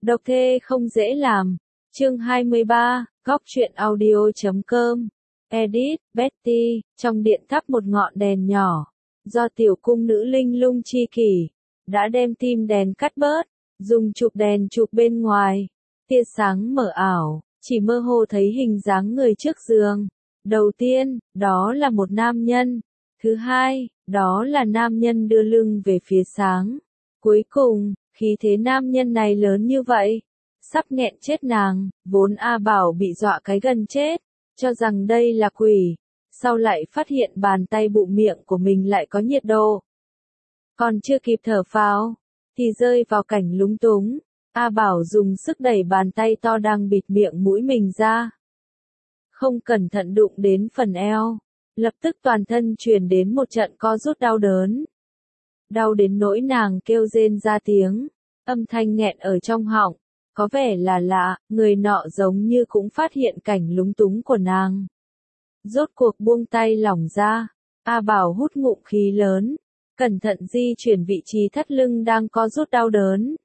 Độc thê không dễ làm. Chương 23, Góc truyện audio.com. Edit, Betty, trong điện thắp một ngọn đèn nhỏ, do tiểu cung nữ linh lung chi kỷ, đã đem tim đèn cắt bớt, dùng chụp đèn chụp bên ngoài. Tia sáng mờ ảo, chỉ mơ hồ thấy hình dáng người trước giường. Đầu tiên, đó là một nam nhân. Thứ hai, đó là nam nhân đưa lưng về phía sáng. Cuối cùng, khí thế nam nhân này lớn như vậy, sắp nghẹn chết nàng. Vốn A Bảo bị dọa cái gần chết, cho rằng đây là quỷ, sau lại phát hiện bàn tay bụng miệng của mình lại có nhiệt độ. Còn chưa kịp thở phào, thì rơi vào cảnh lúng túng. A Bảo dùng sức đẩy bàn tay to đang bịt miệng mũi mình ra. Không cẩn thận đụng đến phần eo, lập tức toàn thân truyền đến một trận co rút đau đớn. Đau đến nỗi nàng kêu rên ra tiếng, âm thanh nghẹn ở trong họng. Có vẻ là lạ, người nọ giống như cũng phát hiện cảnh lúng túng của nàng. Rốt cuộc buông tay lỏng ra, A Bảo hút ngụm khí lớn, cẩn thận di chuyển vị trí thắt lưng đang co rút đau đớn.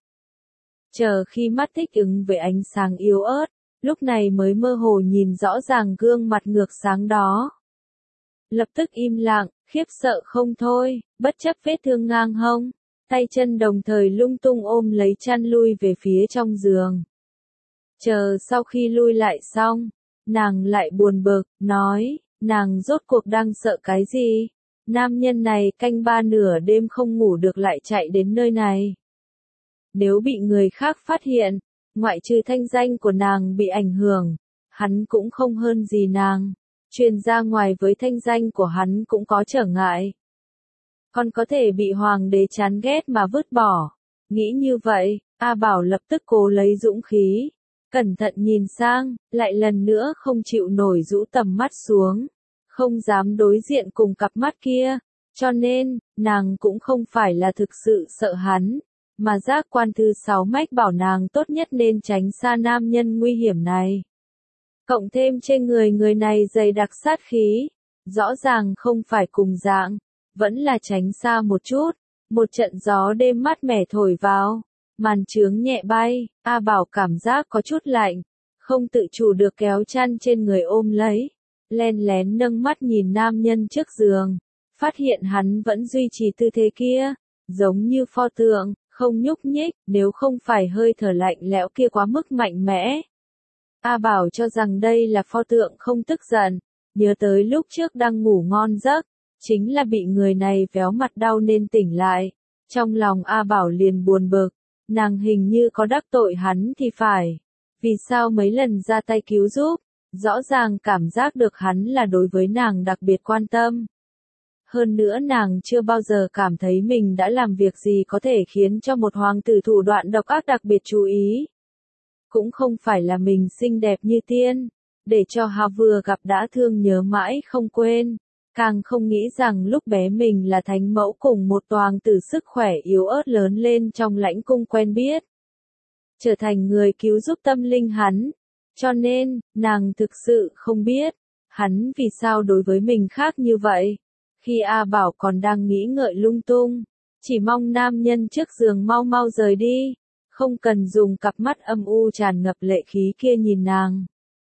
Chờ khi mắt thích ứng với ánh sáng yếu ớt, lúc này mới mơ hồ nhìn rõ ràng gương mặt ngược sáng đó. Lập tức im lặng, khiếp sợ không thôi, bất chấp vết thương ngang hông. Tay chân đồng thời lung tung ôm lấy chăn lui về phía trong giường. Chờ sau khi lui lại xong, nàng lại buồn bực, nói, nàng rốt cuộc đang sợ cái gì? Nam nhân này canh ba nửa đêm không ngủ được lại chạy đến nơi này. Nếu bị người khác phát hiện, ngoại trừ thanh danh của nàng bị ảnh hưởng, hắn cũng không hơn gì nàng. Truyền ra ngoài với thanh danh của hắn cũng có trở ngại. Còn có thể bị hoàng đế chán ghét mà vứt bỏ. Nghĩ như vậy, A Bảo lập tức cố lấy dũng khí. Cẩn thận nhìn sang, lại lần nữa không chịu nổi rũ tầm mắt xuống. Không dám đối diện cùng cặp mắt kia. Cho nên, nàng cũng không phải là thực sự sợ hắn. Mà giác quan thứ 6 mách bảo nàng tốt nhất nên tránh xa nam nhân nguy hiểm này. Cộng thêm trên người này dày đặc sát khí. Rõ ràng không phải cùng dạng. Vẫn là tránh xa một chút. Một trận gió đêm mát mẻ thổi vào. Màn trướng nhẹ bay. A Bảo cảm giác có chút lạnh. Không tự chủ được kéo chăn trên người ôm lấy. Len lén nâng mắt nhìn nam nhân trước giường. Phát hiện hắn vẫn duy trì tư thế kia. Giống như pho tượng, không nhúc nhích. Nếu không phải hơi thở lạnh lẽo kia quá mức mạnh mẽ. A Bảo cho rằng đây là pho tượng không tức giận. Nhớ tới lúc trước đang ngủ ngon giấc. Chính là bị người này véo mặt đau nên tỉnh lại. Trong lòng A Bảo liền buồn bực. Nàng hình như có đắc tội hắn thì phải. Vì sao mấy lần ra tay cứu giúp, rõ ràng cảm giác được hắn là đối với nàng đặc biệt quan tâm. Hơn nữa nàng chưa bao giờ cảm thấy mình đã làm việc gì có thể khiến cho một hoàng tử thủ đoạn độc ác đặc biệt chú ý. Cũng không phải là mình xinh đẹp như tiên, để cho Hà vừa gặp đã thương nhớ mãi không quên. Càng không nghĩ rằng lúc bé mình là thánh mẫu cùng một hoàng tử sức khỏe yếu ớt lớn lên trong lãnh cung quen biết. Trở thành người cứu giúp tâm linh hắn. Cho nên, nàng thực sự không biết, hắn vì sao đối với mình khác như vậy. Khi A Bảo còn đang nghĩ ngợi lung tung, chỉ mong nam nhân trước giường mau mau rời đi, không cần dùng cặp mắt âm u tràn ngập lệ khí kia nhìn nàng.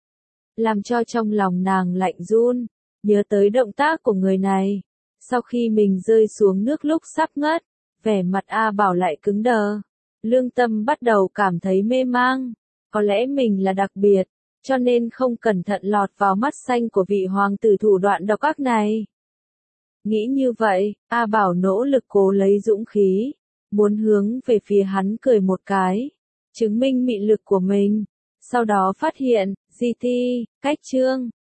Làm cho trong lòng nàng lạnh run. Nhớ tới động tác của người này. Sau khi mình rơi xuống nước lúc sắp ngất, vẻ mặt A Bảo lại cứng đờ. Lương tâm bắt đầu cảm thấy mê mang. Có lẽ mình là đặc biệt, cho nên không cẩn thận lọt vào mắt xanh của vị hoàng tử thủ đoạn độc ác này. Nghĩ như vậy, A Bảo nỗ lực cố lấy dũng khí. Muốn hướng về phía hắn cười một cái. Chứng minh mị lực của mình. Sau đó phát hiện, GT, cách chương.